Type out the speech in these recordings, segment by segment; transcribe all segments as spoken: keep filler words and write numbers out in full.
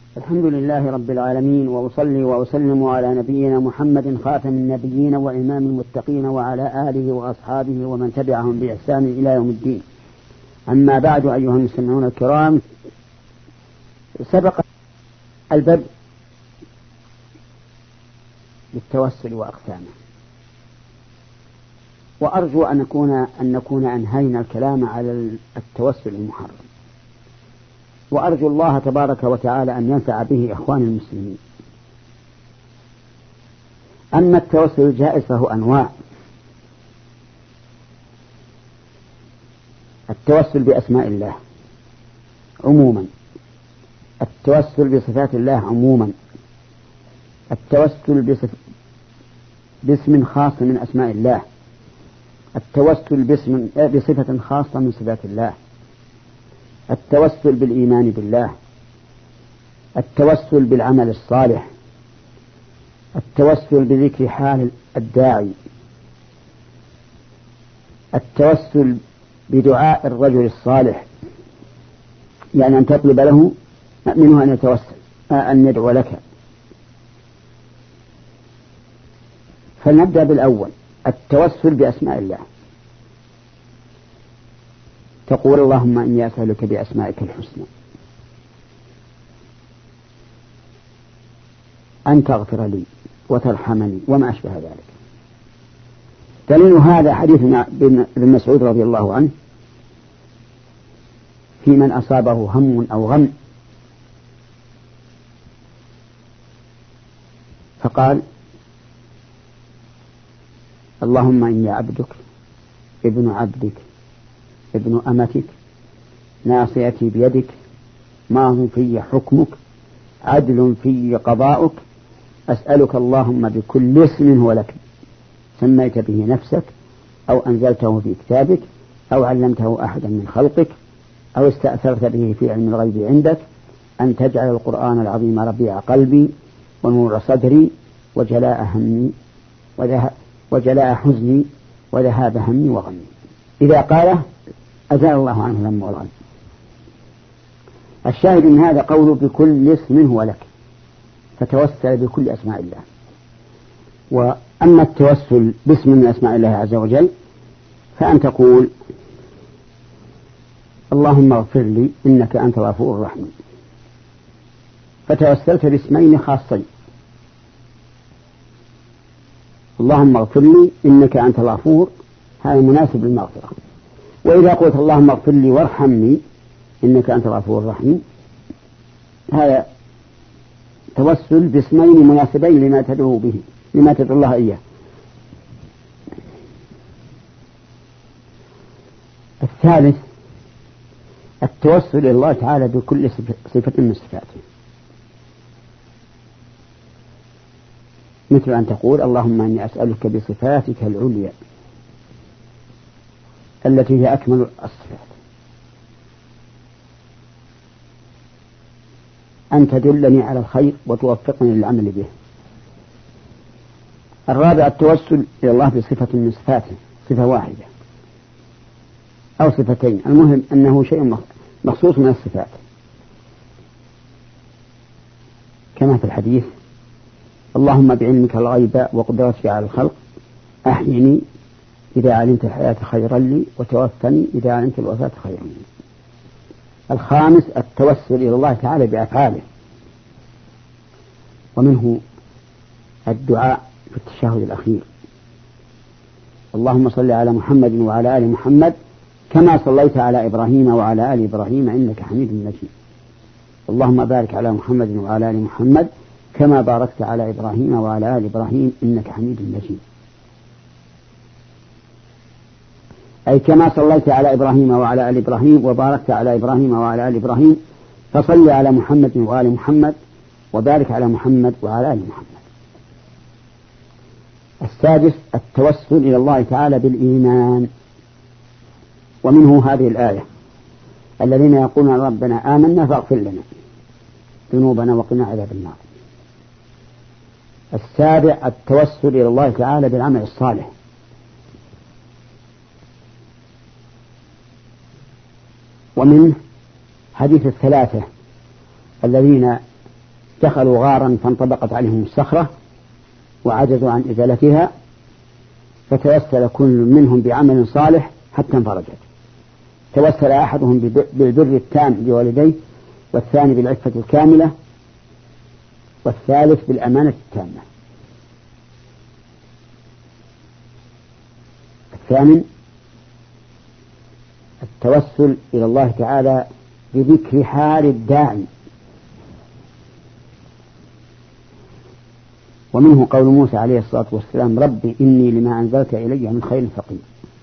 الحمد لله رب العالمين، وأصلي وأسلم على نبينا محمد خاتم النبيين وإمام المتقين وعلى آله وأصحابه ومن تبعهم بإحسان إلى يوم الدين. أما بعد، أيها المستمعون الكرام، سبق البدء بالتوسل وأقسامه، وأرجو أن نكون أن نكون أنهينا الكلام على التوسل المحرم، وأرجو الله تبارك وتعالى أن ينفع به إخوان المسلمين. أما التوسل الجائز فهو أنواع: التوسل بأسماء الله عموما، التوسل بصفات الله عموما، التوسل بصف... باسم خاص من أسماء الله، التوسل باسم بصفة خاصة من صفات الله، التوسل بالإيمان بالله، التوسل بالعمل الصالح، التوسل بذكر حال الداعي، التوسل بدعاء الرجل الصالح، يعني أن تطلب له منه أن يتوسل أن يدعو لك. فلنبدأ بالأول، التوسل بأسماء الله. تقول: اللهم إني أسألك بأسمائك الحسنى أن تغفر لي وترحمني وما أشبه ذلك. دليل هذا حديث ابن مسعود رضي الله عنه في من أصابه هم أو غم، فقال: اللهم إني عبدك ابن عبدك ابن أمتك ناصيتي بيدك ماض في حكمك عدل في قضاؤك أسألك اللهم بكل اسم هو لك سميت به نفسك أو أنزلته في كتابك أو علمته أحدا من خلقك أو استأثرت به في علم الغيب عندك أن تجعل القرآن العظيم ربيع قلبي ونور صدري وجلاء همي وجلاء حزني وذهاب همي وغمي. إذا قاله أزال الله عنه الهم والغم. الشاهد من هذا قوله بكل اسم هو لك، فتوسل بكل أسماء الله. وأما التوسل باسم من أسماء الله عز وجل فأن تقول: اللهم اغفر لي إنك أنت الغفور الرحيم، فتوسلت باسمين خاصين: اللهم اغفر لي إنك أنت الغفور، هذا مناسب للمغفرة. وإذا قلت اللهم اغفر لي وارحمني إنك أنت الغفور الرحيم، هذا توسل باسمين مناسبين لما تدعو به لما تدعو الله إياه. الثالث التوسل إلى الله تعالى بكل صفة من صفاته، مثل أن تقول: اللهم إني أسألك بصفاتك العليا التي هي أكمل الصفات أن تدلني على الخير وتوفقني للعمل به. الرابع التوسل إلى الله بصفة من صفاته، صفة واحدة أو صفتين، المهم أنه شيء مخصوص من الصفات، كما في الحديث: اللهم بعلمك الغيب وقدرتك على الخلق أحيني إذا علمت الحياة خيرا لي وتوفني إذا علمت الوفاة خيرا لي. الخامس التوسل إلى الله تعالى بأفعاله، ومنه الدعاء في التشهد الأخير: اللهم صل على محمد وعلى آل محمد كما صليت على إبراهيم وعلى آل إبراهيم إنك حميد مجيد، اللهم بارك على محمد وعلى آل محمد كما باركت على إبراهيم وعلى آل إبراهيم إنك حميد مجيد، أي كما صليت على إبراهيم وعلى آل إبراهيم وباركت على إبراهيم وعلى آل إبراهيم فصل على محمد وآل محمد وبارك على محمد وعلى آل محمد. السادس التوسل إلى الله تعالى بالإيمان، ومنه هذه الآية: الذين يقولون ربنا آمنا فاغفر لنا ذنوبنا وقنا عذاب النار. السابع التوسل إلى الله تعالى بالعمل الصالح، ومنه حديث الثلاثة الذين دخلوا غارا فانطبقت عليهم الصخرة وعجزوا عن إزالتها، فتوسل كل منهم بعمل صالح حتى انفرجت. توسل أحدهم بالبر التام بوالديه، والثاني بالعفة الكاملة، والثالث بالأمانة التامة. الثامن التوسل إلى الله تعالى بذكر حال الداعي، ومنه قول موسى عليه الصلاة والسلام: ربي إني لما أنزلت إلي من خير فقير.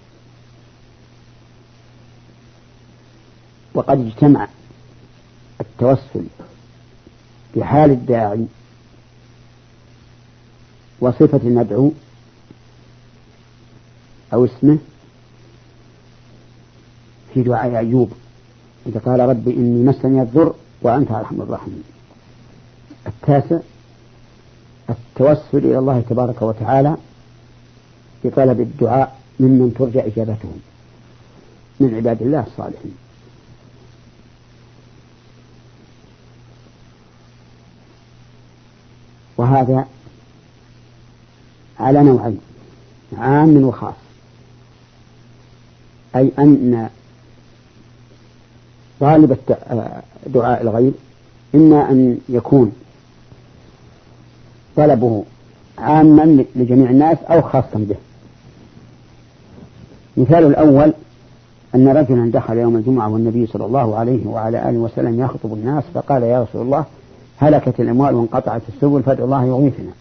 وقد اجتمع التوسل بحال الداعي وصفة المدعو أو اسمه في دعاء أيوب إذا قال: ربي إني مسني الضر وأنت أرحم الراحمين. التاسع التوسل إلى الله تبارك وتعالى بطلب الدعاء ممن ترجى إجابتهم من عباد الله الصالحين. وهذا على نوعين: عام وخاص، أي أن طالب دعاء الغيب إما أن يكون طلبه عاما لجميع الناس أو خاصا به. مثال الأول أن رجلا دخل يوم الجمعة والنبي صلى الله عليه وعلى آله وسلم يخطب الناس، فقال: يا رسول الله، هلكت الأموال وانقطعت السبل فادعوا الله يغيثنا.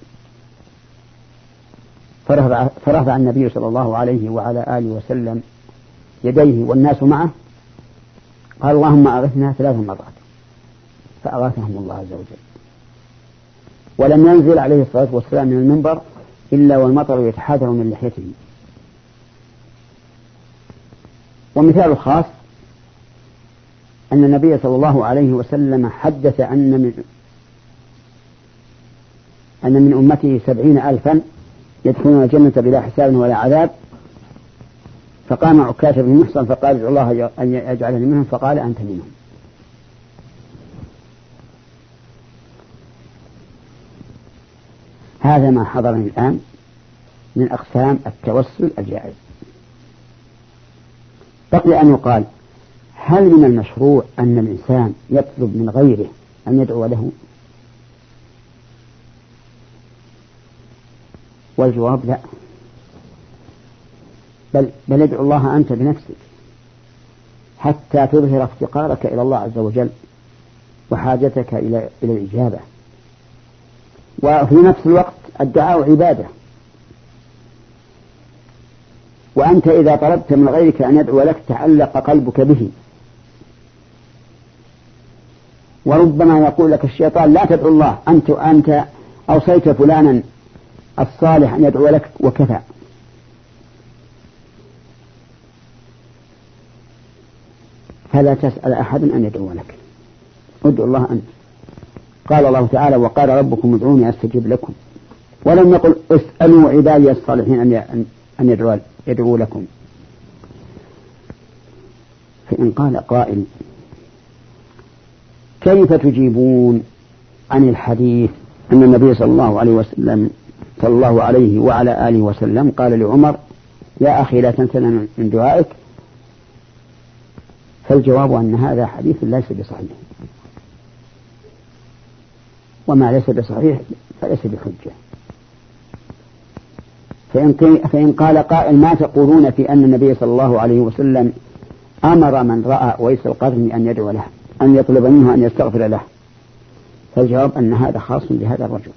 فرفع النبي صلى الله عليه وعلى آله وسلم يديه والناس معه، قال: اللهم أغثنا ثلاث مرات، فأغاثهم الله عز وجل. ولم ينزل عليه الصلاة والسلام من المنبر إلا والمطر يتحاذر من لحيته. ومثال خاص أن النبي صلى الله عليه وسلم حدث أن من أن من أمته سبعين ألفا يدخلون الجنة بلا حساب ولا عذاب، فقام عكاشة بن محصن فقال: ادعو الله أن يجعلني منهم، فقال: أنت منهم. هذا ما حضرني الآن من أقسام التوسل الجائز. بقي أن يقال: هل من المشروع أن الإنسان يطلب من غيره أن يدعو له؟ والجواب لا، بل, بل ادعو الله أنت بنفسك حتى تظهر افتقارك إلى الله عز وجل وحاجتك إلى إلى الإجابة. وفي نفس الوقت الدعاء عبادة، وأنت إذا طلبت من غيرك أن يدعو لك تعلق قلبك به، وربما يقول لك الشيطان: لا تدعو الله، أنت أنت أوصيت فلانا الصالح أن يدعو لك وكفى. فلا تسأل أحد أن يدعو لك، ادعو الله أنت. قال الله تعالى: وقال ربكم ادعوني أستجب لكم. ولم يقل: اسألوا عبادي الصالحين أن يدعوا, يدعوا لكم. فإن قال قائل: كيف تجيبون عن الحديث أن النبي صلى الله عليه وسلم صلى الله عليه وعلى آله وسلم قال لعمر: يا أخي لا تنسنا من دعائك؟ فالجواب أن هذا حديث ليس بصحيح، وما ليس بصحيح فليس بحجة. فإن, فإن قال قائل: ما تقولون في أن النبي صلى الله عليه وسلم أمر من رأى ويس القرن أن يدعو له، أن يطلب منه أن يستغفر له؟ فالجواب أن هذا خاص بهذا الرجل،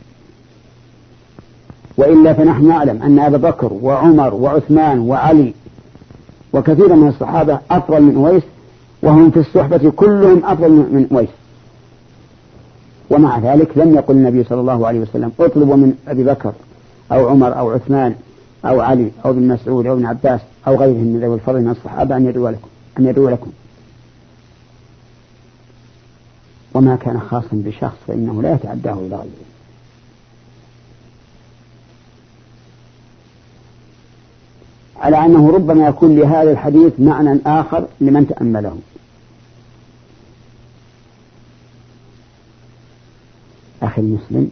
وإلا فنحن نعلم أن أبا بكر وعمر وعثمان وعلي وكثير من الصحابة أفضل من أويس، وهم في الصحبة كلهم أفضل من أويس، ومع ذلك لم يقل النبي صلى الله عليه وسلم: اطلبوا من أبي بكر أو عمر أو عثمان أو علي أو ابن مسعود أو ابن عباس أو غيرهم من ذوي الفضل من الصحابة أن يدعو لكم أن يدعو لكم. وما كان خاصا بشخص فإنه لا يتعداه إلى غيره. على أنه ربما يكون لهذا الحديث معنى آخر لمن تأمله. أخي المسلم،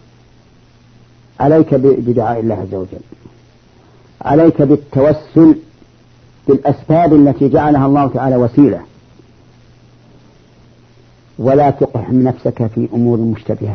عليك بدعاء الله عز وجل، عليك بالتوسل بالأسباب التي جعلها الله تعالى وسيلة، ولا تقحم نفسك في أمور مشتبهة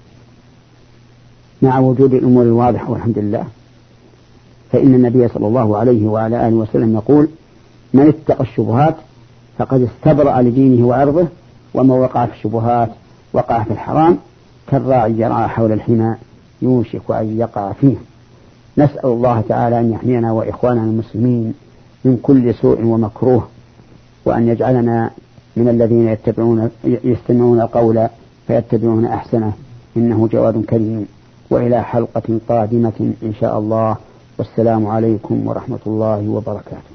مع وجود الأمور الواضحة والحمد لله. فإن النبي صلى الله عليه وعلى آله وسلم يقول: من اتقى الشبهات فقد استبرأ لدينه وعرضه، وما وقع في الشبهات وقع في الحرام، كالراعي يرعى حول الحمى يوشك أن يقع فيه. نسأل الله تعالى أن يحمينا وإخواننا المسلمين من كل سوء ومكروه، وأن يجعلنا من الذين يتبعون يستمعون القول فيتبعون أحسنه، إنه جواد كريم. وإلى حلقة قادمة إن شاء الله، والسلام عليكم ورحمة الله وبركاته.